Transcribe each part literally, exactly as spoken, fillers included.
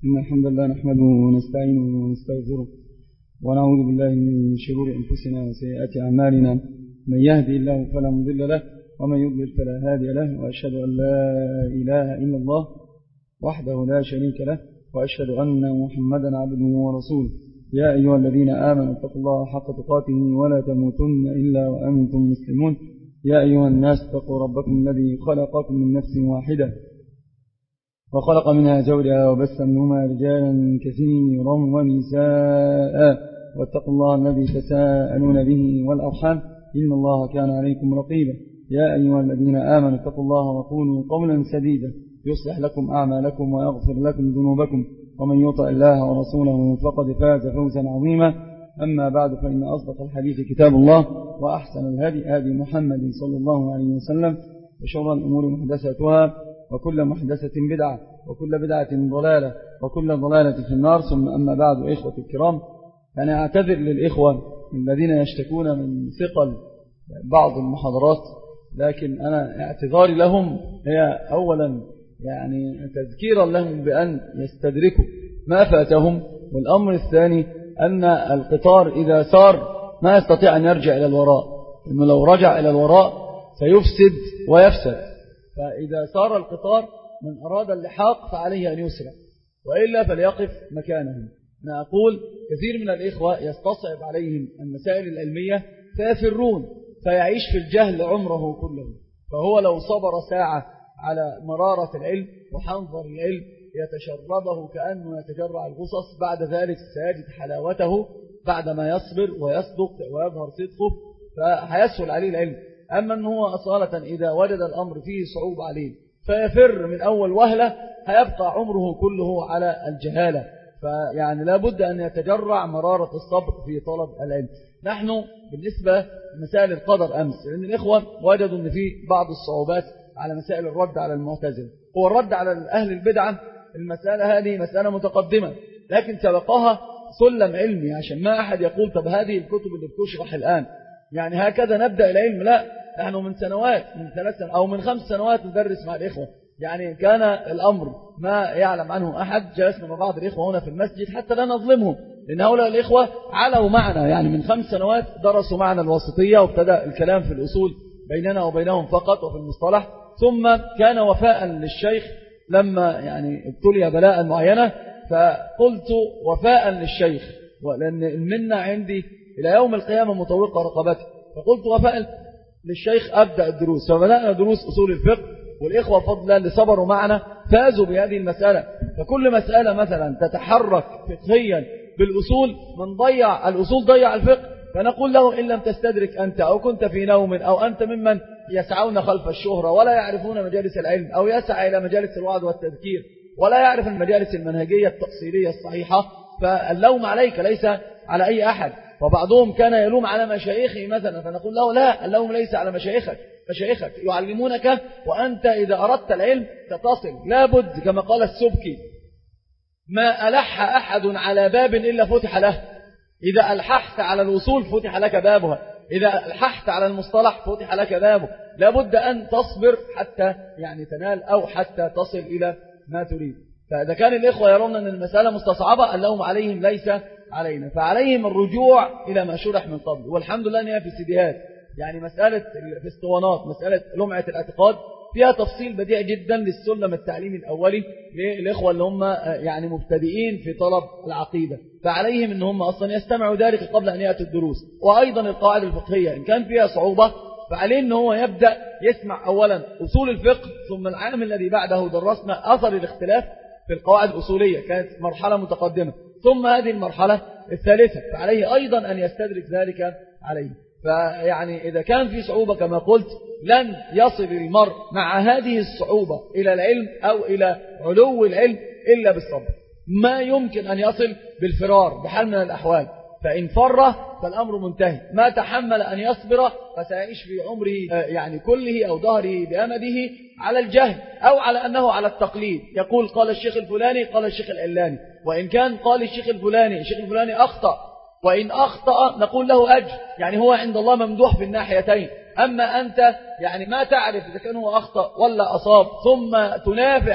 إن الحمد لله نحمده ونستعينه ونستغفره ونعوذ بالله من شرور أنفسنا وسيئات أعمالنا. من يهدي الله فلا مضل له ومن يضلل فلا هادي له، وأشهد أن لا إله إلا الله وحده لا شريك له، وأشهد أن محمدا عبده ورسوله. يا أيها الذين آمنوا اتقوا الله حق تقاته ولا تموتن إلا وأنتم مسلمون. يا أيها الناس اتقوا ربكم الذي خلقكم من نفس واحدة وخلق منها زوجها وبث منهما رجالا كثيرا ونساء، واتقوا الله الذي تساءلون به والأرحام إن الله كان عليكم رقيبا. يا أيها الذين آمنوا اتقوا الله وقولوا قولا سديدا يصلح لكم أعمالكم ويغفر لكم ذنوبكم، ومن يطع الله ورسوله فقد فاز فوزا عظيما. أما بعد، فإن أصدق الحديث كتاب الله، وأحسن الهدي هدي محمد صلى الله عليه وسلم، وشر الأمور محدثاتها، وكل محدثة بدعة، وكل بدعة ضلالة، وكل ضلالة في النار. ثم أما بعد، إخوة الكرام، أنا أعتذر للإخوة الذين يشتكون من ثقل بعض المحاضرات، لكن أنا اعتذاري لهم هي أولا يعني تذكيرا لهم بأن يستدركوا ما فاتهم، والأمر الثاني أن القطار إذا سار ما يستطيع أن يرجع إلى الوراء، إنه لو رجع إلى الوراء سيفسد ويفسد. فإذا سار القطار من أراد اللحاق فعليه أن يسرع، وإلا فليقف مكانه. أنا أقول كثير من الإخوة يستصعب عليهم المسائل العلمية فيفرون، فيعيش في الجهل عمره كله. فهو لو صبر ساعة على مرارة العلم وحنظر العلم يتشربه كأنه يتجرع الغصص، بعد ذلك سيجد حلاوته بعدما يصبر ويصدق ويظهر صدقه، فهيسهل عليه العلم. أما أنه هو أصالة إذا وجد الأمر فيه صعوبة عليه فيفر من أول وهلة، هيبقى عمره كله على الجهالة. فيعني لا بد أن يتجرع مرارة الصبر في طلب العلم. نحن بالنسبة لمسائل القدر أمس، لأن الإخوة وجدوا أن في بعض الصعوبات على مسائل الرد على المعتزلة. هو الرد على أهل البدعة المسألة هذه مسألة متقدمة، لكن سبقها سلم علمي، عشان ما أحد يقول طب هذه الكتب اللي بتشرح الآن يعني هكذا نبدأ العلم. لا، نحن من سنوات، من ثلاث سنوات أو من خمس سنوات ندرس مع الإخوة، يعني كان الأمر ما يعلم عنه أحد. جلسنا مع بعض الإخوة هنا في المسجد حتى لا نظلمهم، لأن هؤلاء الإخوة علوا معنا، يعني من خمس سنوات درسوا معنا الوسطية، وابتدأ الكلام في الأصول بيننا وبينهم فقط وفي المصطلح. ثم كان وفاء للشيخ لما يعني ابتلي بلاء معينة، فقلت وفاء للشيخ، ولأن المنة عندي إلى يوم القيامة مطوقة رقبتي، فقلت وفاء للشيخ أبدأ الدروس. فبدأنا دروس أصول الفقه، والإخوة فضلا اللي صبروا معنا فازوا بهذه المسألة. فكل مسألة مثلا تتحرك فقهيا بالأصول، من ضيع الأصول ضيع الفقه. فنقول له إن لم تستدرك أنت، أو كنت في نوم، أو أنت ممن يسعون خلف الشهرة ولا يعرفون مجالس العلم، أو يسعى إلى مجالس الوعظ والتذكير ولا يعرف المجالس المنهجية التأصيلية الصحيحة، فاللوم عليك ليس على أي أحد. وبعضهم كان يلوم على مشايخه مثلا، فنقول له لا، اللوم ليس على مشايخك، مشايخك يعلمونك، وأنت إذا أردت العلم ستصل. لابد كما قال السبكي: ما ألح أحد على باب إلا فتح له. إذا ألححت على الوصول فتح لك بابها، إذا ألححت على المصطلح فتح لك بابه. لابد أن تصبر حتى يعني تنال، أو حتى تصل إلى ما تريد. فإذا كان الإخوة يرون أن المسألة مستصعبة، اللوم عليهم ليس علينا، فعليهم الرجوع إلى ما شرح من قبل. والحمد لله أنها في سيديهات، يعني مسألة في اسطوانات، مسألة لمعة الاعتقاد فيها تفصيل بديع جدا للسلم التعليمي الأولي للإخوة اللي هم يعني مبتدئين في طلب العقيدة، فعليهم أن هم أصلا يستمعوا ذلك قبل أن يأتوا الدروس. وأيضا القواعد الفقهية إن كان فيها صعوبة فعليه أنه هو يبدأ يسمع أولا أصول الفقه، ثم العام الذي بعده درسنا أثر الاختلاف في القواعد الأصولية، كانت مرحلة متقدمة، ثم هذه المرحلة الثالثة، فعليه أيضا أن يستدرك ذلك عليه. فيعني إذا كان في صعوبة كما قلت، لن يصل المرء مع هذه الصعوبة إلى العلم أو إلى علو العلم إلا بالصبر. ما يمكن أن يصل بالفرار بحال من الأحوال، فإن فر فالأمر منتهي. ما تحمل أن يصبر فسيعيش في عمره يعني كله أو ظهره بأمده على الجهل، أو على أنه على التقليد، يقول قال الشيخ الفلاني قال الشيخ العلاني، وإن كان قال الشيخ الفلاني الشيخ الفلاني أخطأ، وإن أخطأ نقول له أجر، يعني هو عند الله ممدوح في الناحيتين. أما أنت يعني ما تعرف إذا كان هو أخطأ ولا أصاب، ثم تنافح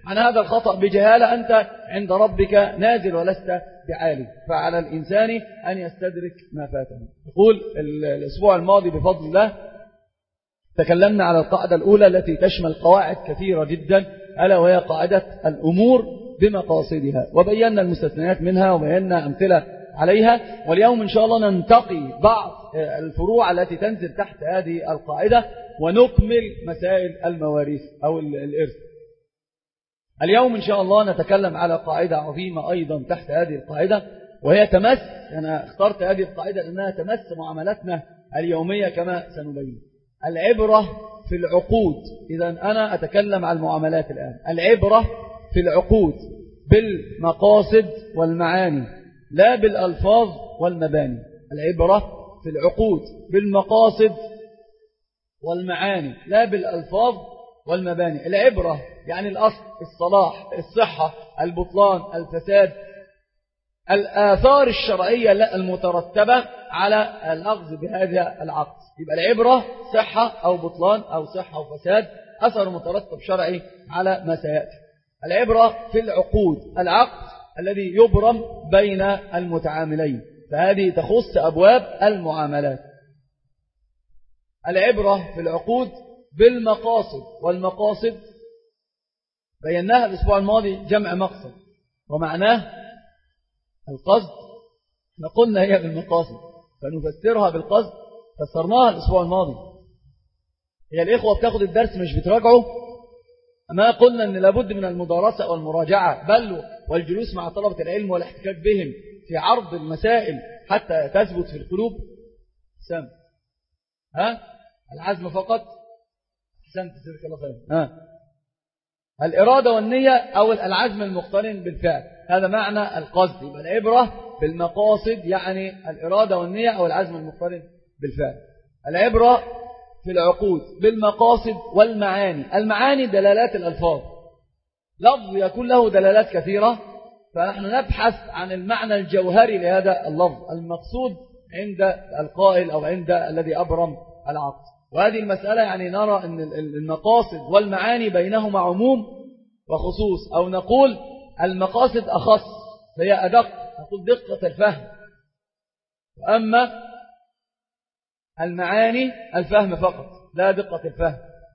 عن هذا الخطأ بجهالة أنت عند ربك نازل ولست بعالي، فعلى الإنسان أن يستدرك ما فاته. يقول الأسبوع الماضي بفضل الله تكلمنا على القاعدة الأولى التي تشمل قواعد كثيرة جدا، ألا وهي قاعدة الأمور بمقاصدها، وبينا المستثنيات منها وبينا أمثلة عليها. واليوم إن شاء الله ننتقي بعض الفروع التي تنزل تحت هذه القاعدة ونكمل مسائل المواريث أو الإرث. اليوم إن شاء الله نتكلم على قاعدة عظيمة أيضا تحت هذه القاعدة، وهي تمس، أنا اخترت هذه القاعدة لأنها تمس معاملاتنا اليومية كما سنبين. العبرة في العقود. إذا أنا أتكلم عن المعاملات الآن. العبرة في العقود بالمقاصد والمعاني لا بالألفاظ والمباني. العبرة في العقود بالمقاصد والمعاني لا بالألفاظ والمباني. العبرة يعني الأصل، الصلاح، الصحة، البطلان، الفساد، الآثار الشرعية المترتبة على الأخذ بهذا العقد. يبقى العبرة صحة أو بطلان أو صحة وفساد، أثر مترتب شرعي على ما سيأتي. العبرة في العقود، العقد الذي يبرم بين المتعاملين، فهذه تخص أبواب المعاملات. العبرة في العقود بالمقاصد، والمقاصد بيناها الأسبوع الماضي جمع مقصد، ومعناه القصد. نقولنا هي بالمقاصد فنفسرها بالقصد، فسرناها الأسبوع الماضي. هي الإخوة بتاخد الدرس مش بتراجعوا، ما قلنا أن لابد من المدارسة والمراجعة بل والجلوس مع طلبة العلم والاحتكاك بهم في عرض المسائل حتى تثبت في القلوب. سام ها العزم فقط. أحسنت جزاك الله خير. ها الإرادة والنية أو العزم المقترن بالفعل، هذا معنى القصد. يبقى العبرة بالمقاصد يعني الإرادة والنية أو العزم المقترن بالفعل. العبرة في العقود بالمقاصد والمعاني. المعاني دلالات الألفاظ، لفظ يكون له دلالات كثيرة، فنحن نبحث عن المعنى الجوهري لهذا اللفظ المقصود عند القائل أو عند الذي أبرم العقد. وهذه المسألة يعني نرى أن المقاصد والمعاني بينهما عموم وخصوص، أو نقول المقاصد أخص فهي أدق، نقول دقة الفهم، وأما المعاني الفهم فقط لا دقة الفهم.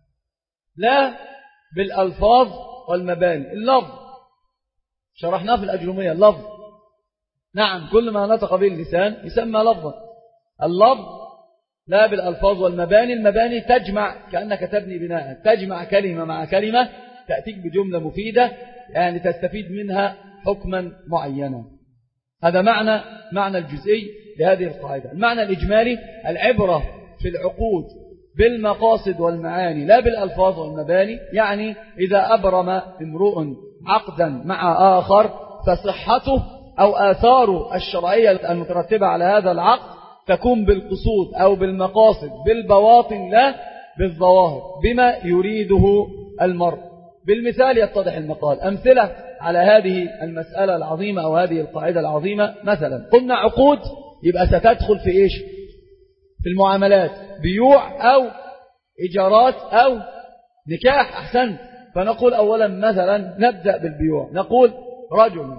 لا بالألفاظ والمباني. اللفظ شرحناه في الأجرومية، اللفظ نعم كل ما نطق به اللسان يسمى لفظا. اللفظ لا بالألفاظ والمباني. المباني تجمع، كأنك تبني بناء، تجمع كلمة مع كلمة تأتيك بجملة مفيدة، يعني تستفيد منها حكما معينا. هذا معنى معنى الجزئي لهذه القاعدة. المعنى الإجمالي: العبرة في العقود بالمقاصد والمعاني لا بالألفاظ والمباني، يعني إذا أبرم امرؤ عقدا مع آخر فصحته أو آثاره الشرعية المترتبة على هذا العقد تكون بالقصود أو بالمقاصد بالبواطن لا بالظواهر بما يريده المرء. بالمثال يتضح المقال. أمثلة على هذه المسألة العظيمة أو هذه القاعدة العظيمة: مثلا قلنا عقود يبقى ستدخل في إيش؟ في المعاملات، بيوع أو إيجارات أو نكاح. أحسنت. فنقول أولا مثلا نبدأ بالبيوع، نقول رجل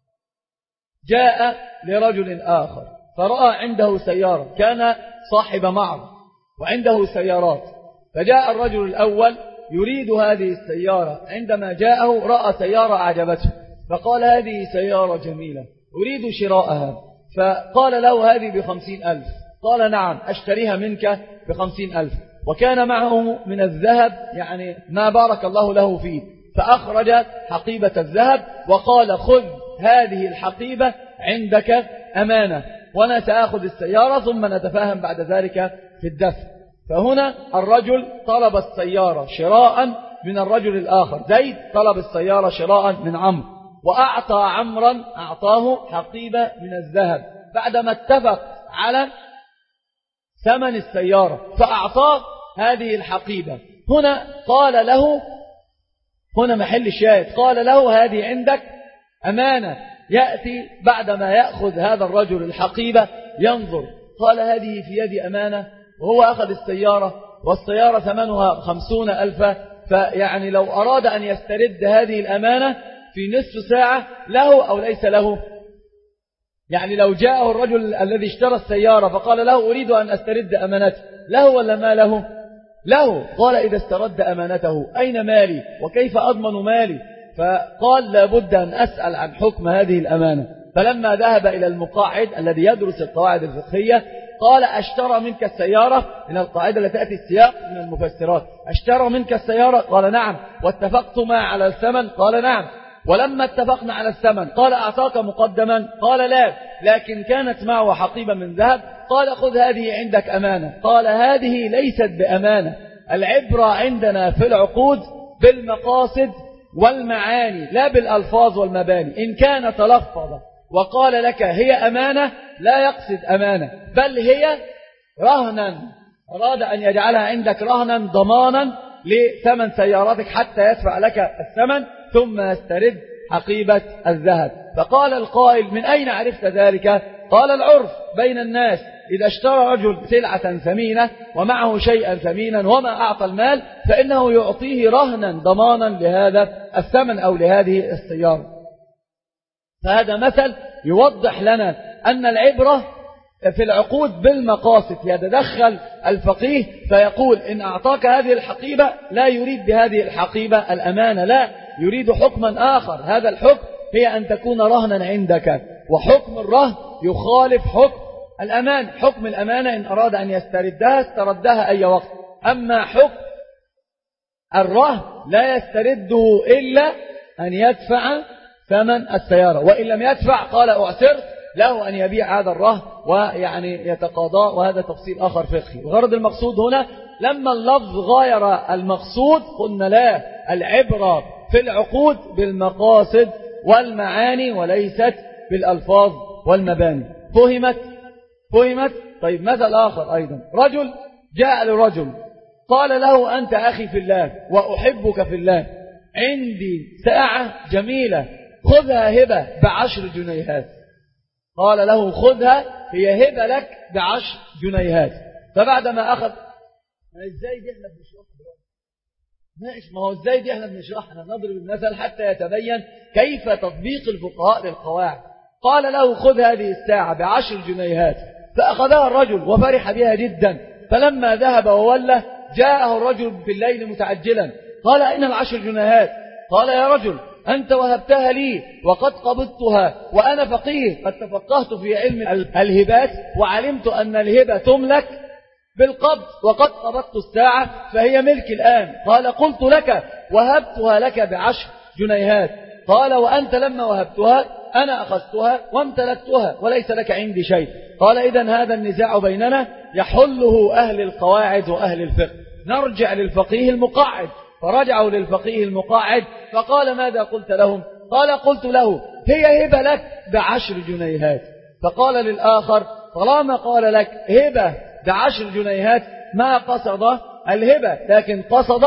جاء لرجل آخر فرأى عنده سيارة، كان صاحب معرض وعنده سيارات، فجاء الرجل الأول يريد هذه السيارة، عندما جاءه رأى سيارة أعجبته فقال هذه سيارة جميلة أريد شراءها، فقال له هذه بخمسين ألف، قال نعم أشتريها منك بخمسين ألف، وكان معه من الذهب يعني ما بارك الله له فيه، فأخرج حقيبة الذهب وقال خذ هذه الحقيبة عندك أمانة وأنا سأخذ السيارة ثم نتفاهم بعد ذلك في الدفع. فهنا الرجل طلب السيارة شراء من الرجل الآخر، زيد طلب السيارة شراء من عمرو، وأعطى عمرا أعطاه حقيبة من الذهب بعدما اتفق على ثمن السيارة، فأعطاه هذه الحقيبة. هنا قال له، هنا محل الشاهد، قال له هذه عندك أمانة. يأتي بعدما يأخذ هذا الرجل الحقيبة ينظر، قال هذه في يدي أمانة، وهو أخذ السيارة والسيارة ثمنها خمسون ألف فيعني لو أراد أن يسترد هذه الأمانة في نصف ساعة له أو ليس له؟ يعني لو جاءه الرجل الذي اشترى السيارة فقال له أريد أن أسترد أمانته، له ولا ما له؟ له. قال إذا استرد أمانته أين مالي وكيف أضمن مالي؟ فقال لابد أن أسأل عن حكم هذه الأمانة. فلما ذهب إلى المقاعد الذي يدرس القواعد الفقهية قال أشترى منك السيارة، من القاعدة التي تأتي السياق من المفسرات، أشترى منك السيارة؟ قال نعم. واتفقت معه على الثمن؟ قال نعم. ولما اتفقنا على الثمن قال أعطاك مقدما؟ قال لا، لكن كانت معه حقيبة من ذهب. قال خذ هذه عندك أمانة. قال هذه ليست بأمانة، العبرة عندنا في العقود بالمقاصد والمعاني لا بالألفاظ والمباني. إن كان تلفظ وقال لك هي أمانة لا يقصد أمانة، بل هي رهنا، أراد أن يجعلها عندك رهنا ضمانا لثمن سيارتك حتى يدفع لك الثمن ثم يسترد حقيبة الذهب. فقال القائل من أين عرفت ذلك؟ قال العرف بين الناس، إذا اشترى رجل سلعة ثمينة ومعه شيئا ثمينا وما أعطى المال فإنه يعطيه رهنا ضمانا لهذا الثمن أو لهذه السيارة. فهذا مثل يوضح لنا أن العبرة في العقود بالمقاصد. يتدخل الفقيه فيقول إن أعطاك هذه الحقيبة لا يريد بهذه الحقيبة الأمانة، لا يريد حكما آخر. هذا الحكم هي أن تكون رهنا عندك، وحكم الرهن يخالف حكم الأمان. حكم الأمانة إن أراد أن يستردها استردها أي وقت، أما حكم الرهن لا يسترده إلا أن يدفع ثمن السيارة، وإن لم يدفع قال أعسر له أن يبيع هذا الرهن ويعني يتقاضى، وهذا تفصيل آخر فقهي. الغرض المقصود هنا لما اللفظ غاير المقصود قلنا لا، العبرة في العقود بالمقاصد والمعاني وليست بالألفاظ والمباني. فهمت؟ فهمت؟ طيب مثل آخر أيضا، رجل جاء لرجل قال له أنت أخي في الله وأحبك في الله، عندي ساعة جميلة خذها هبة بعشر جنيهات. قال له خذها، هي هبة لك بعشر جنيهات. فبعدما أخذ، ما إزاي دي احنا بنشرحها؟ ما هو إزاي دي احنا بنشرحها؟ احنا نضرب المثل حتى يتبين كيف تطبيق الفقهاء للقواعد. قال له خذ هذه الساعة بعشر جنيهات، فأخذها الرجل وفرح بها جدا. فلما ذهب وولى جاءه الرجل في الليل متعجلا، قال أين العشر جنيهات؟ قال يا رجل أنت وهبتها لي وقد قبضتها وأنا فقيه، قد تفقهت في علم الهبات وعلمت أن الهبة تملك بالقبض، وقد قبضت الساعة فهي ملك الآن. قال قلت لك وهبتها لك بعشر جنيهات. قال وأنت لما وهبتها أنا أخذتها وامتلكتها وليس لك عندي شيء. قال إذن هذا النزاع بيننا يحله أهل القواعد وأهل الفقه. نرجع للفقيه المقاعد. فرجعوا للفقيه المقاعد فقال ماذا قلت لهم؟ قال قلت له هي هبة لك بعشر جنيهات. فقال للآخر طالما قال لك هبة بعشر جنيهات ما قصد الهبة لكن قصد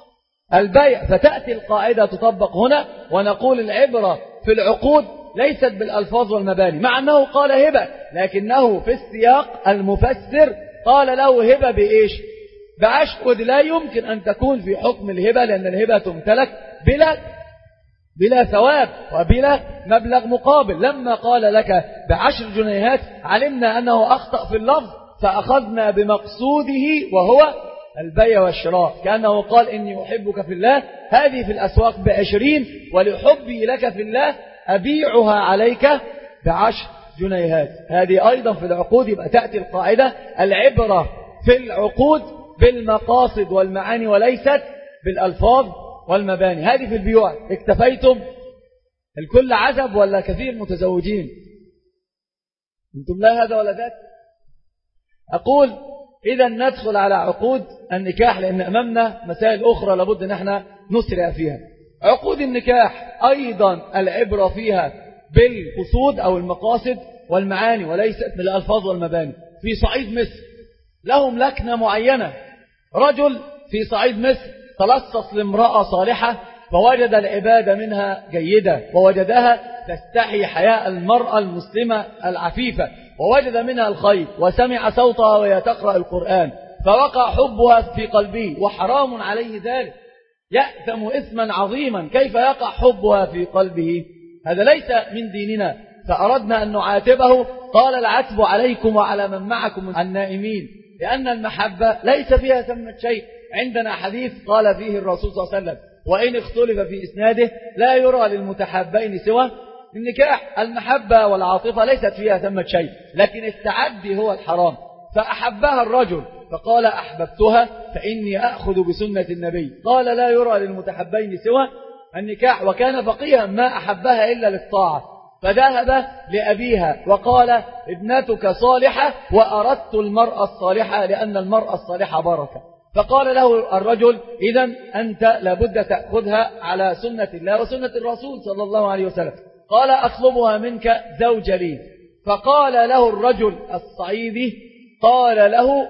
البيع. فتأتي القاعدة تطبق هنا ونقول العبرة في العقود ليست بالألفاظ والمباني، مع أنه قال هبة لكنه في السياق المفسر قال له هبة بإيش؟ بعشر. ودي لا يمكن أن تكون في حكم الهبة، لأن الهبة تمتلك بلا بلا ثواب وبلا مبلغ مقابل. لما قال لك بعشر جنيهات علمنا أنه أخطأ في اللفظ فأخذنا بمقصوده وهو البيع والشراء، كأنه قال إني أحبك في الله، هذه في الأسواق بعشرين ولحبي لك في الله أبيعها عليك بعشر جنيهات. هذه أيضا في العقود. يبقى تأتي القاعدة العبرة في العقود بالمقاصد والمعاني وليست بالألفاظ والمباني. هذه في البيوع. اكتفيتم؟ الكل عزب ولا كثير متزوجين؟ انتم لا هذا ولا ذاك. أقول إذا ندخل على عقود النكاح، لأن أمامنا مسائل أخرى لابد أن احنا نسرع فيها. عقود النكاح أيضا العبرة فيها بالقصود أو المقاصد والمعاني وليست بالألفاظ والمباني. في صعيد مصر لهم لكنة معينة. رجل في صعيد مصر تلصص لامرأة صالحة فوجد العبادة منها جيدة ووجدها تستحي حياء المرأة المسلمة العفيفة، ووجد منها الخير وسمع صوتها وهي تقرأ القرآن فوقع حبها في قلبه وحرام عليه ذلك. يأثم إثما عظيما، كيف يقع حبها في قلبه؟ هذا ليس من ديننا، فأردنا أن نعاتبه. قال العتب عليكم وعلى من معكم النائمين، لأن المحبة ليس فيها ثمة شيء. عندنا حديث قال فيه الرسول صلى الله عليه وسلم: وإن اختلف في إسناده لا يرى للمتحابين سوى النكاح. المحبة والعاطفة ليست فيها ثمة شيء، لكن التعدي هو الحرام. فأحبها الرجل فقال: أحببتها فإني أخذ بسنة النبي. قال: لا يرى للمتحابين سوى النكاح. وكان فقيها ما أحبها إلا للطاعة، فذهب لأبيها وقال: ابنتك صالحة وأردت المرأة الصالحة لأن المرأة الصالحة بركة. فقال له الرجل: إذن أنت لابد تأخذها على سنة الله وسنة الرسول صلى الله عليه وسلم. قال: أطلبها منك زوج لي. فقال له الرجل الصعيدي، قال له: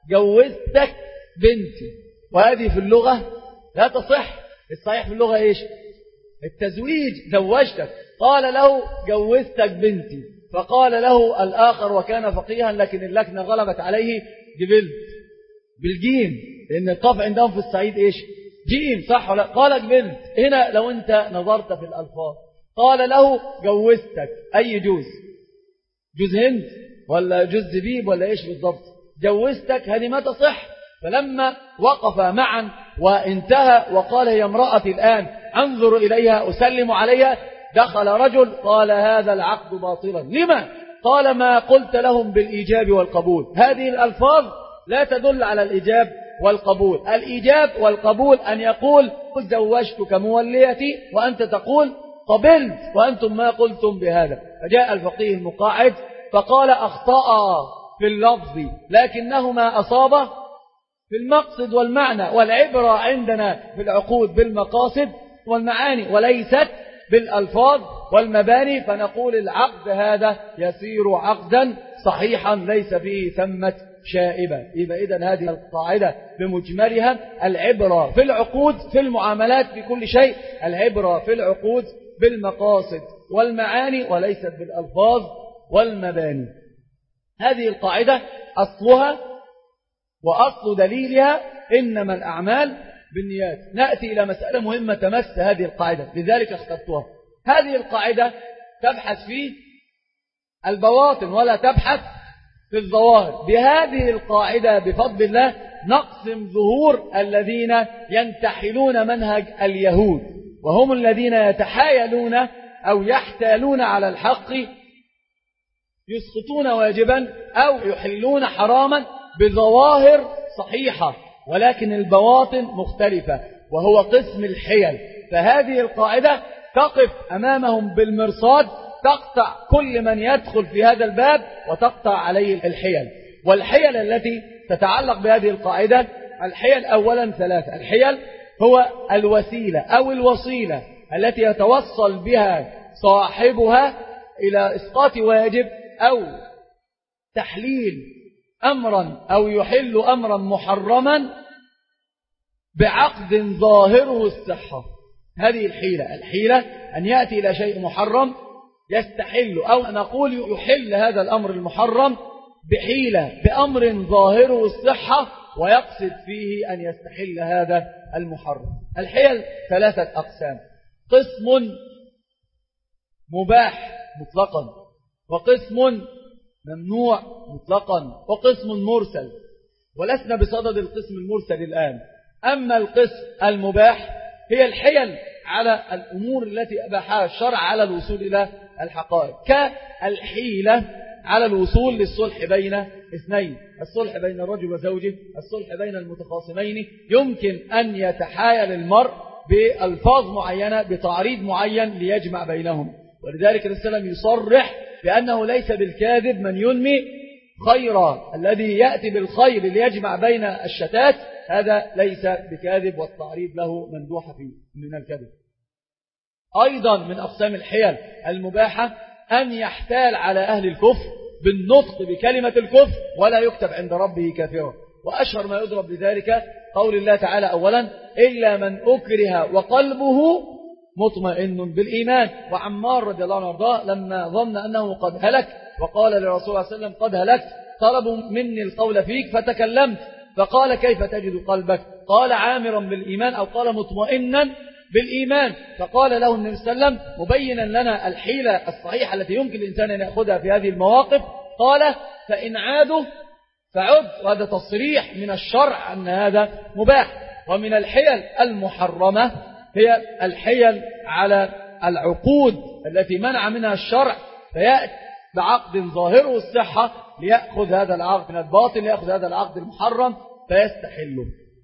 جوزتك بنتي. وهذه في اللغة لا تصح. الصحيح في اللغة إيش؟ التزويج، زوجتك. قال له: جوزتك بنتي. فقال له الآخر وكان فقيها لكن اللكنة غلبت عليه: جبلت بالجيم، لأن القاف عندهم في الصعيد إيش؟ جيم، صح ولا؟ قال: جبلت. هنا لو أنت نظرت في الألفاظ، قال له: جوزتك، أي جوز؟ جوز هند ولا جوز زبيب ولا إيش بالضبط؟ جوزتك هذه ما تصح. فلما وقف معا وانتهى وقال: هي امرأتي الآن، أنظر إليها، أسلم عليها، دخل رجل قال: هذا العقد باطلا. لما؟ قال: ما قلت لهم بالإيجاب والقبول. هذه الألفاظ لا تدل على الإيجاب والقبول. الإيجاب والقبول أن يقول: زوجتك موليتي، وأنت تقول قبلت، وأنتم ما قلتم بهذا. فجاء الفقيه المقاعد فقال: أخطأ في اللفظ لكنهما أصابا في المقصد والمعنى، والعبرة عندنا في العقود بالمقاصد والمعاني وليست بالألفاظ والمباني. فنقول العقد هذا يصير عقدا صحيحا ليس فيه ثمة شائبة. يبقى إذن هذه القاعدة بمجملها: العبرة في العقود في المعاملات في كل شيء، العبرة في العقود بالمقاصد والمعاني وليست بالألفاظ والمباني. هذه القاعدة أصلها وأصل دليلها إنما الأعمال بالنيات. نأتي إلى مسألة مهمة تمس هذه القاعدة، لذلك اخترتها. هذه القاعدة تبحث في البواطن ولا تبحث في الظواهر. بهذه القاعدة بفضل الله نقسم ظهور الذين ينتحلون منهج اليهود، وهم الذين يتحايلون أو يحتالون على الحق، يسقطون واجبا أو يحلون حراما بظواهر صحيحة، ولكن البواطن مختلفة، وهو قسم الحيل. فهذه القاعدة تقف أمامهم بالمرصاد، تقطع كل من يدخل في هذا الباب وتقطع عليه الحيل. والحيل التي تتعلق بهذه القاعدة، الحيل أولا ثلاثة. الحيل هو الوسيلة أو الوصيلة التي يتوصل بها صاحبها إلى إسقاط واجب أو تحليل أمرا أو يحل أمرا محرما بعقد ظاهره الصحة. هذه الحيلة. الحيلة أن يأتي إلى شيء محرم يستحل، أو نقول يحل هذا الأمر المحرم بحيلة بأمر ظاهره الصحة ويقصد فيه أن يستحل هذا المحرم. الحيل ثلاثة أقسام: قسم مباح مطلقا، وقسم ممنوع مطلقا، وقسم مرسل. ولسنا بصدد القسم المرسل الآن. أما القسم المباح هي الحيل على الأمور التي أباحها الشرع على الوصول إلى الحقائق، كالحيلة على الوصول للصلح بين اثنين، الصلح بين الرجل وزوجه، الصلح بين المتخاصمين. يمكن أن يتحايل المرء بألفاظ معينة بتعريض معين ليجمع بينهم. ولذلك الرسول يصرح بأنه ليس بالكاذب من ينمي خيرا. الذي يأتي بالخير ليجمع بين الشتات هذا ليس بكاذب، والتعريض له مندوحة فيه من الكذب. أيضا من أقسام الحيل المباحة أن يحتال على أهل الكفر بالنطق بكلمة الكفر ولا يكتب عند ربه كافرا. وأشهر ما يضرب لذلك قول الله تعالى أولا: إلا من أكره وقلبه مطمئن بالإيمان. وعمار رضي الله عنه وارضاه لما ظن أنه قد هلك وقال لرسول الله صلى الله عليه وسلم: قد هلكت، طلبوا مني القول فيك فتكلمت، فقال: كيف تجد قلبك؟ قال عامرا بالإيمان أو قال مطمئنا بالإيمان، فقال له النبي صلى الله عليه وسلم مبينا لنا الحيلة الصحيحة التي يمكن الإنسان أن يأخذها في هذه المواقف، قال فإن عادوا فعد. وهذا تصريح من الشرع أن هذا مباح. ومن الحيل المحرمة هي الحيل على العقود التي منع منها الشرع، فيأتي بعقد ظاهره الصحة ليأخذ هذا العقد من الباطل، ليأخذ هذا العقد المحرم فيستحله.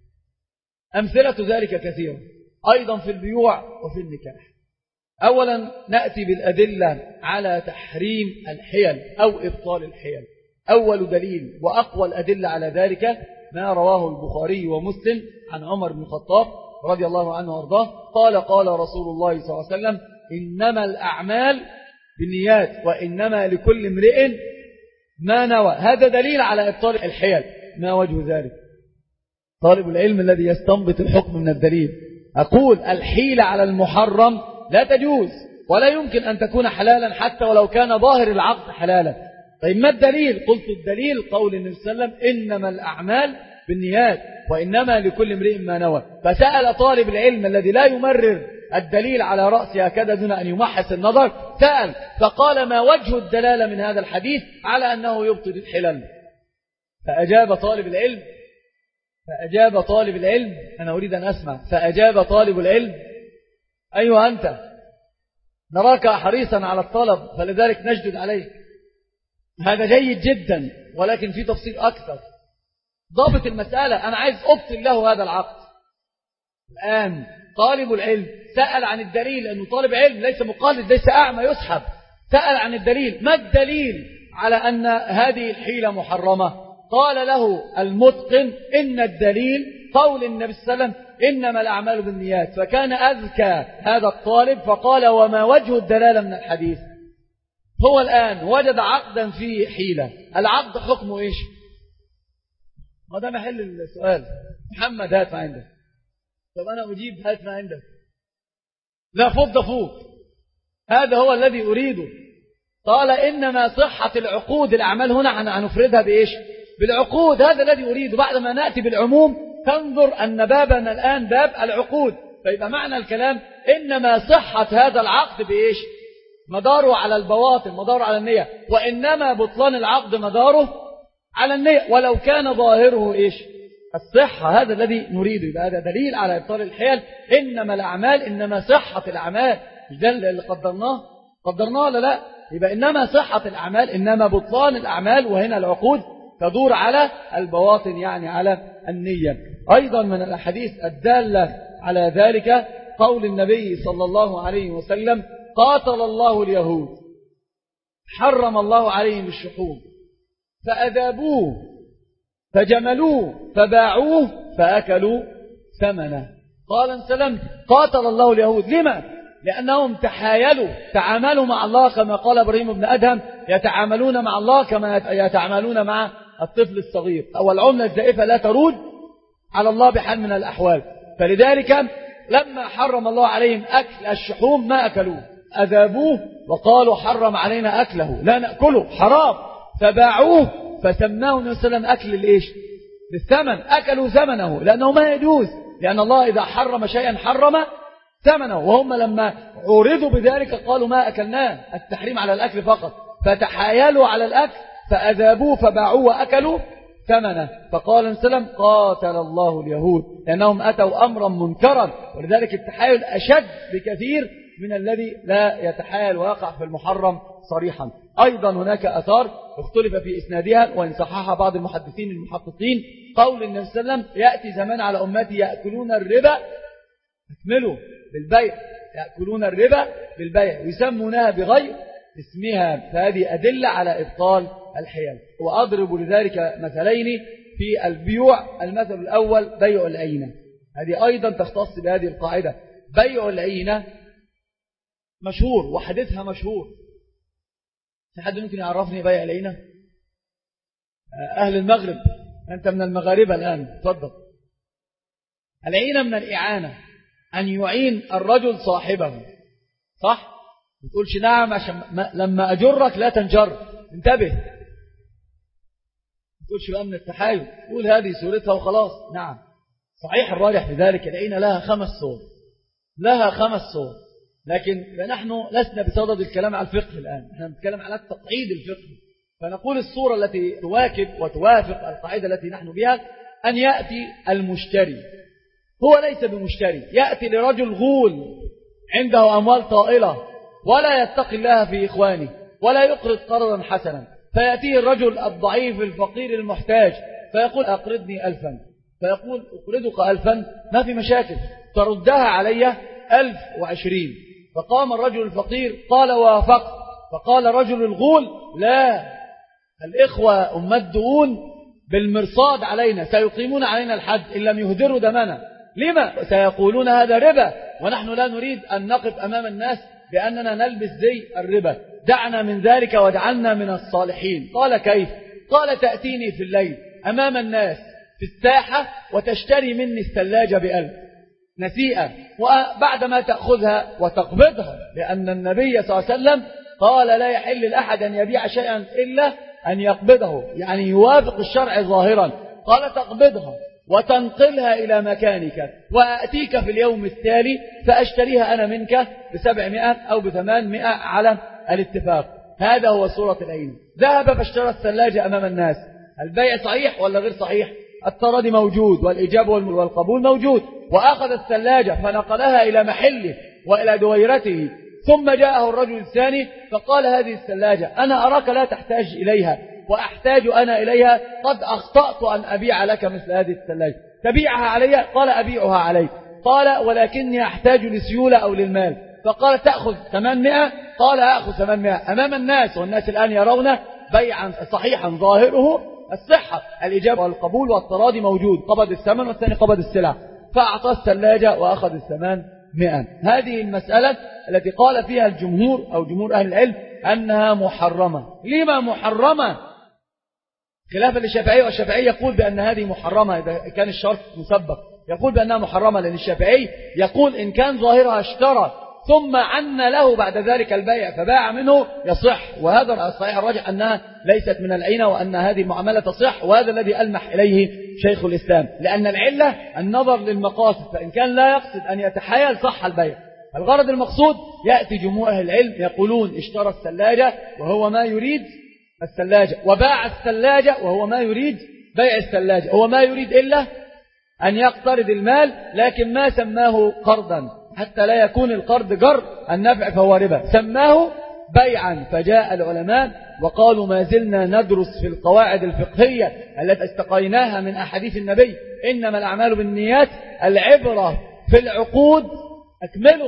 أمثلة ذلك كثيرة أيضا في البيوع وفي النكاح. أولا نأتي بالأدلة على تحريم الحيل أو إبطال الحيل. أول دليل وأقوى الأدلة على ذلك ما رواه البخاري ومسلم عن عمر بن الخطاب رضي الله عنه وارضاه قال قال رسول الله صلى الله عليه وسلم إنما الأعمال بالنيات وإنما لكل امرئ ما نوى. هذا دليل على إبطال الحيل. ما وجه ذلك؟ طالب العلم الذي يستنبط الحكم من الدليل أقول الحيلة على المحرم لا تجوز ولا يمكن أن تكون حلالا حتى ولو كان ظاهر العقد حلالا. طيب ما الدليل؟ قلت الدليل قول النبي صلى الله عليه وسلم إنما الأعمال بالنيات وإنما لكل امرئ ما نوى. فسأل طالب العلم الذي لا يمرر الدليل على رأسه هكذا دون أن يمحص النظر، سأل فقال ما وجه الدلالة من هذا الحديث على أنه يبطل الحلال؟ فأجاب طالب العلم فأجاب طالب العلم أنا أريد أن أسمع. فأجاب طالب العلم أيها أنت نراك حريصا على الطلب فلذلك نجدد عليك. هذا جيد جدا ولكن في تفصيل أكثر. ضابط المسألة أنا عايز أبطل له هذا العقد. الآن طالب العلم سأل عن الدليل لأنه طالب علم ليس مقلد ليس أعمى يسحب. سأل عن الدليل. ما الدليل على أن هذه الحيلة محرمة؟ قال له المتقن إن الدليل قول النبي صلى الله عليه وسلم إنما الأعمال بالنيات. فكان أذكى هذا الطالب فقال وما وجه الدلالة من الحديث؟ هو الآن وجد عقدا فيه حيلة. العقد حكمه إيش؟ ما ده محل السؤال. محمد هات ما عندك. طب أنا أجيب هات ما عندك. لا فض فوق. هذا هو الذي أريده. قال إنما صحة العقود الأعمال هنا هنفردها بإيش؟ بالعقود. هذا الذي أريده. بعد ما نأتي بالعموم تنظر أن بابنا الآن باب العقود. فيبقى معنى الكلام إنما صحة هذا العقد بإيش؟ مداره على البواطن مداره على النية. وإنما بطلان العقد مداره على النية ولو كان ظاهره إيش؟ الصحة. هذا الذي نريده. يبقى هذا دليل على إبطال الحيل. إنما الأعمال إنما صحة الأعمال. مش ده اللي قدرناه قدرناه ولا لا؟ يبقى إنما صحة الأعمال إنما بطلان الأعمال. وهنا العقود تدور على البواطن يعني على النية. أيضا من الأحاديث الدالة على ذلك قول النبي صلى الله عليه وسلم قاتل الله اليهود حرم الله عليهم الشحوم فأذابوه فجملوه فباعوه فأكلوا ثمنه. قال سلم قاتل الله اليهود. لما؟ لأنهم تحايلوا تعاملوا مع الله كما قال إبراهيم بن أدهم يتعاملون مع الله كما يتعاملون مع الطفل الصغير. أو العملة الزائفة لا ترود على الله بحال من الأحوال. فلذلك لما حرم الله عليهم أكل الشحوم ما أكلوه أذابوه وقالوا حرم علينا أكله لا نأكله حرام. فباعوه فسماه النبي صلى الله عليه وسلم أكل الإيش؟ بالثمن. أكلوا ثمنه لأنه ما يجوز. لأن الله إذا حرم شيئا حرم ثمنه. وهم لما عورضوا بذلك قالوا ما أكلناه. التحريم على الأكل فقط. فتحايلوا على الأكل فأذابوه فباعوه وأكلوا ثمنه. فقال السلام قاتل الله اليهود لأنهم أتوا أمرا منكرا. ولذلك التحايل أشد بكثير من الذي لا يتحايل ويقع في المحرم صريحا. أيضا هناك أثار اختلف في إسنادها وإن صححها بعض المحدثين المحققين قول النبي صلى الله عليه وسلم يأتي زمان على أمتي يأكلون الربا اكملوا بالبيع يأكلون الربا بالبيع ويسمونها بغير اسمها. فهذه أدلة على إبطال الحيل. وأضرب لذلك مثلين في البيوع. المثل الأول بيع العينة. هذه أيضا تختص بهذه القاعدة. بيع العينة مشهور وحديثها مشهور. في حد ممكن يعرفني بيع العينة؟ أهل المغرب أنت من المغاربة الآن تفضل. العينة من الإعانة أن يعين الرجل صاحبه صح؟ ما تقولش نعم عشان لما أجرك لا تنجر. انتبه ما تقولش بقى من التحايل. قول هذه سورتها وخلاص. نعم صحيح الراجح في ذلك لقينا لها خمس صور، لها خمس صور، لكن نحن لسنا بصدد الكلام على الفقه الآن، نحن نتكلم على التقعيد الفقهي. فنقول الصورة التي تواكب وتوافق القاعدة التي نحن بها أن يأتي المشتري، هو ليس بمشتري، يأتي لرجل غول عنده أموال طائلة ولا يتقي الله في إخوانه ولا يقرض قرضا حسنا، فيأتيه الرجل الضعيف الفقير المحتاج فيقول أقرضني ألفا، فيقول أقرضك ألفا ما في مشاكل، تردها علي ألف وعشرين. فقام الرجل الفقير قال وافقت، فقال رجل الغول لا، الإخوة أم الدؤون بالمرصاد علينا، سيقيمون علينا الحد إن لم يهدروا دمنا، لما؟ سيقولون هذا ربا، ونحن لا نريد أن نقف أمام الناس بأننا نلبس زي الربا، دعنا من ذلك واجعلنا من الصالحين. قال كيف؟ قال تأتيني في الليل أمام الناس في الساحة وتشتري مني الثلاجة بألف نسيئة، وبعدما تأخذها وتقبضها، لأن النبي صلى الله عليه وسلم قال لا يحل لأحد أن يبيع شيئا إلا أن يقبضه، يعني يوافق الشرع ظاهرا. قال تقبضها وتنقلها إلى مكانك وأتيك في اليوم التالي فأشتريها أنا منك بسبعمائة أو بثمانمائة على الاتفاق. هذا هو صورة العين. ذهب فاشترى الثلاجة أمام الناس، البيع صحيح ولا غير صحيح؟ التراضي موجود والإجابة والقبول موجود، وأخذ الثلاجة فنقلها إلى محله وإلى دويرته، ثم جاءه الرجل الثاني فقال هذه الثلاجة أنا أراك لا تحتاج إليها وأحتاج أنا إليها، قد أخطأت أن أبيع لك مثل هذه الثلاجة، تبيعها علي؟ قال أبيعها عليك. قال ولكني أحتاج لسيولة أو للمال، فقال تأخذ ثمانمائة؟ قال أخذ ثمانمائة أمام الناس، والناس الآن يرون بيعا صحيحا ظاهره الصحة، الإجابة والقبول والتراضي موجود، قبض الثمن والثاني قبض السلع، فأعطى الثلاجة وأخذ الثمان مئة. هذه المسألة التي قال فيها الجمهور أو جمهور أهل العلم أنها محرمة. لما محرمة؟ خلافا للشافعي، والشافعي يقول بأن هذه محرمة إذا كان الشرط مسبق، يقول بأنها محرمة لأن الشافعي يقول إن كان ظاهرها اشترى ثم عن له بعد ذلك البيع فباع منه يصح، وهذا الصحيح الراجح أنها ليست من العينة وأن هذه المعاملة تصح، وهذا الذي ألمح إليه شيخ الإسلام، لأن العلة النظر للمقاصد، فإن كان لا يقصد أن يتحايل صح البيع. الغرض المقصود يأتي جمهور أهل العلم يقولون اشترى الثلاجة وهو ما يريد الثلاجة، وباع الثلاجة وهو ما يريد بيع الثلاجة، هو ما يريد إلا أن يقترض المال، لكن ما سماه قرضا حتى لا يكون القرض جر النفع فهو ربا، سماه بيعا. فجاء العلماء وقالوا ما زلنا ندرس في القواعد الفقهية التي استقيناها من أحاديث النبي إنما الأعمال بالنيات، العبرة في العقود أكملوا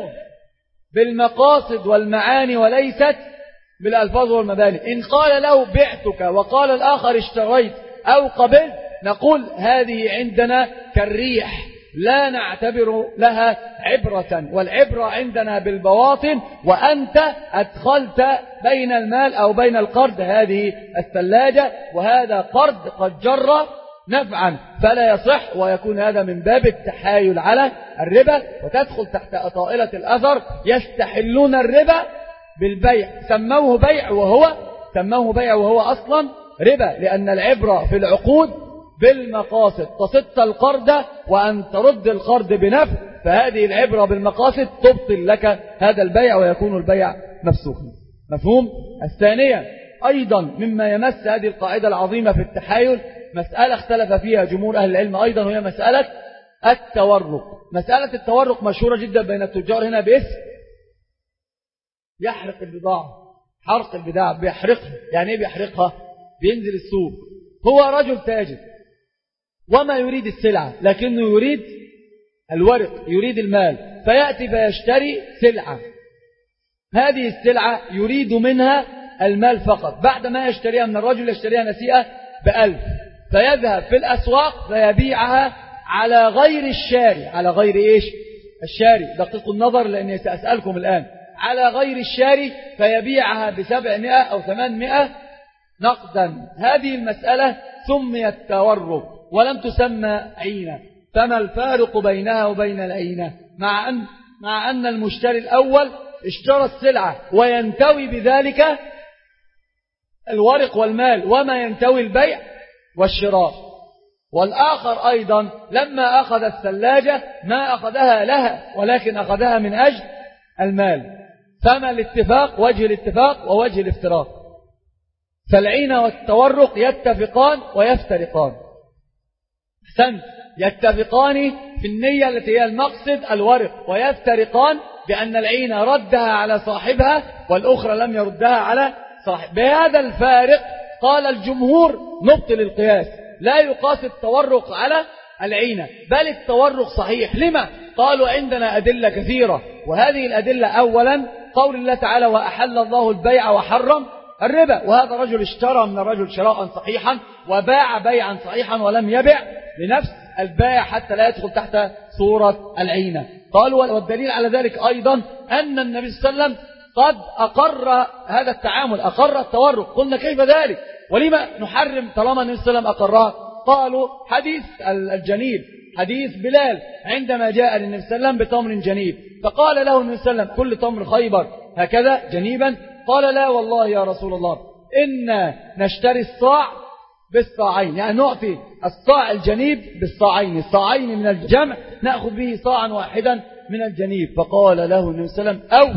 بالمقاصد والمعاني وليست بالألفاظ والمباني. إن قال له بعتك وقال الآخر اشتريت أو قبلت، نقول هذه عندنا كالريح لا نعتبر لها عبرة، والعبرة عندنا بالبواطن، وأنت أدخلت بين المال أو بين القرض هذه الثلاجة، وهذا قرض قد جر نفعا فلا يصح، ويكون هذا من باب التحايل على الربا، وتدخل تحت طائلة الأثر يستحلون الربا بالبيع، سموه بيع وهو سموه بيع وهو أصلا ربا، لأن العبرة في العقود بالمقاصد، تصد القرض وأن ترد القرض بنفع، فهذه العبرة بالمقاصد تبطل لك هذا البيع ويكون البيع مفسوخا. مفهوم؟ الثانية أيضا مما يمس هذه القاعدة العظيمة في التحايل مسألة اختلف فيها جمهور أهل العلم أيضا، وهي مسألة التورق. مسألة التورق مشهورة جدا بين التجار هنا باسم يحرق البضاعة، حرق البضاعة، بيحرقها. يعني ايه بيحرقها؟ بينزل السوق، هو رجل تاجر وما يريد السلعة لكنه يريد الورق، يريد المال، فيأتي فيشتري سلعة، هذه السلعة يريد منها المال فقط، بعد ما يشتريها من الرجل يشتريها نسيئة بألف، فيذهب في الأسواق فيبيعها على غير الشاري. على غير إيش؟ الشاري، دقيقوا النظر لأني سأسألكم الآن. على غير الشاري فيبيعها بسبعمائة أو ثمانمائة نقدا. هذه المسألة سميت تورق ولم تسمى عينة، فما الفارق بينها وبين العينة؟ مع أن, مع أن المشتري الأول اشترى السلعة وينتوي بذلك الورق والمال، وما ينتوي البيع والشراء. والآخر أيضا لما أخذ الثلاجة ما أخذها لها ولكن أخذها من أجل المال. فما الاتفاق؟ وجه الاتفاق ووجه الافتراق. فالعين والتورق يتفقان ويفترقان. أحسنت، يتفقان في النية التي هي المقصد الورق، ويفترقان بأن العين ردها على صاحبها والأخرى لم يردها على صاحب. بهذا الفارق قال الجمهور نبطل القياس، لا يقاس التورق على العين، بل التورق صحيح. لما؟ قالوا عندنا أدلة كثيرة، وهذه الأدلة أولا قول الله تعالى وأحل الله البيع وحرم الربا، وهذا رجل اشترى من الرجل شراء صحيحا وباع بيعا صحيحا ولم يبع لنفس البائع حتى لا يدخل تحت صورة العينة. قالوا والدليل على ذلك أيضا أن النبي صلى الله عليه وسلم قد أقر هذا التعامل، أقر التورق. قلنا كيف ذلك؟ ولما نحرم طالما النبي صلى الله عليه وسلم أقرها؟ قالوا حديث الجنيب، حديث بلال عندما جاء للنبي صلى الله عليه وسلم بتمر جنيب، فقال له النبي صلى الله عليه وسلم كل تمر خيبر هكذا جنيبا؟ قال لا والله يا رسول الله، إنا نشتري الصاع بالصاعين، يعني نعطي الصاع الجنيب بالصاعين، الصاعين من الجمع نأخذ به صاعا واحدا من الجنيب. فقال له النبي صلى الله عليه وسلم أو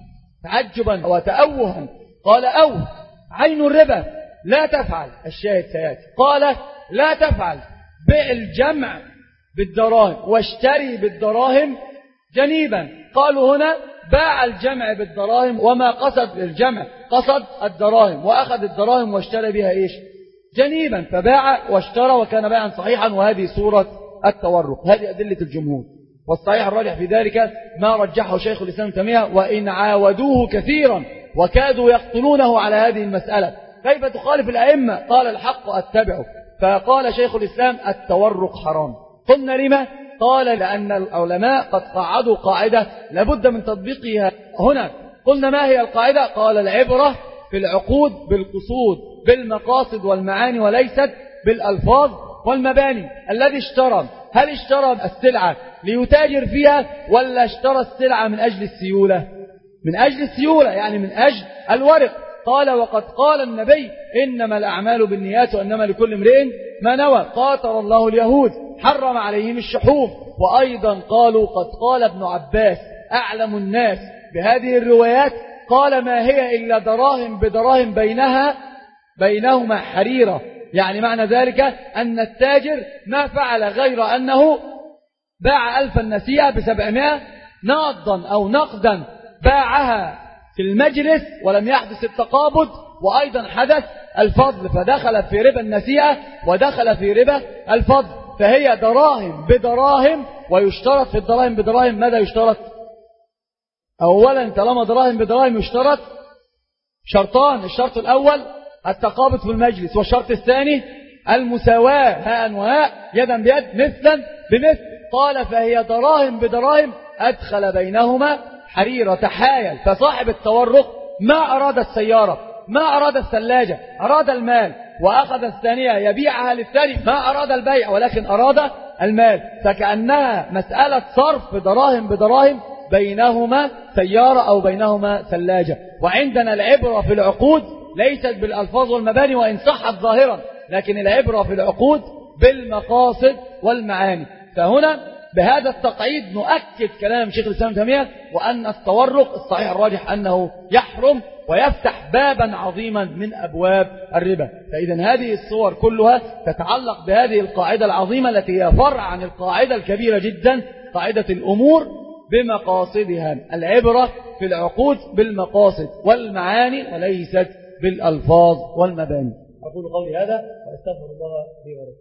تعجبا وتأوها، قال أو عين الربا لا تفعل، الشاهد سيأتي، قال لا تفعل، بيع الجمع بالدراهم واشتري بالدراهم جنيبا. قالوا هنا باع الجمع بالدراهم وما قصد الجمع، قصد الدراهم، وأخذ الدراهم واشترى بها إيش؟ جنيبا، فباع واشترى وكان بيعا صحيحا، وهذه صورة التورق. هذه أدلة الجمهور، والصحيح الراجح في ذلك ما رجحه شيخ الإسلام ابن تيمية، وإن عاودوه كثيرا وكادوا يقتلونه على هذه المسألة. كيف تخالف الأئمة؟ قال الحق أتبعه. فقال شيخ الإسلام التورق حرام. قلنا لما؟ قال لأن العلماء قد قعدوا قاعدة لابد من تطبيقها هنا. قلنا ما هي القاعدة؟ قال العبرة في العقود بالقصود بالمقاصد والمعاني وليست بالألفاظ والمباني. الذي اشترى، هل اشترى السلعة ليتاجر فيها ولا اشترى السلعة من أجل السيولة؟ من أجل السيولة، يعني من أجل الورق. قال وقد قال النبي إنما الأعمال بالنيات وإنما لكل امرئ ما نوى. قاتل الله اليهود حرم عليهم الشحوف. وأيضا قالوا قد قال ابن عباس أعلم الناس بهذه الروايات، قال ما هي إلا دراهم بدراهم بينها بينهما حريرة، يعني معنى ذلك أن التاجر ما فعل غير أنه باع ألف النسيئة بسبعمائة نقدا أو نقدا، باعها في المجلس ولم يحدث التقابض، وأيضا حدث الفضل، فدخل في ربا النسيئة ودخل في ربا الفضل. فهي دراهم بدراهم، ويشترط في الدراهم بدراهم ماذا يشترط؟ أولا طالما دراهم بدراهم يشترط شرطان، الشرط الأول التقابض في المجلس، والشرط الثاني المساواة هاء وهاء يدا بيد مثلا بمثل. قال فهي دراهم بدراهم أدخل بينهما حريرة، تحايل. فصاحب التورق ما أراد السيارة، ما أراد الثلاجة، أراد المال، وأخذ الثانية يبيعها للثاني، ما أراد البيع ولكن أراد المال، فكأنها مسألة صرف دراهم بدراهم بينهما سيارة أو بينهما ثلاجة. وعندنا العبرة في العقود ليست بالألفاظ والمباني وإن صحت ظاهرا، لكن العبرة في العقود بالمقاصد والمعاني. فهنا بهذا التقعيد نؤكد كلام شيخ الإسلام ابن تيمية، وأن التورق الصحيح الراجح أنه يحرم ويفتح بابا عظيما من أبواب الربا. فإذا هذه الصور كلها تتعلق بهذه القاعدة العظيمة التي هي فرع عن القاعدة الكبيرة جدا، قاعدة الأمور بمقاصدها. العبرة في العقود بالمقاصد والمعاني وليست بالألفاظ والمباني. أقول قولي هذا وأستغفر الله لي ولكم.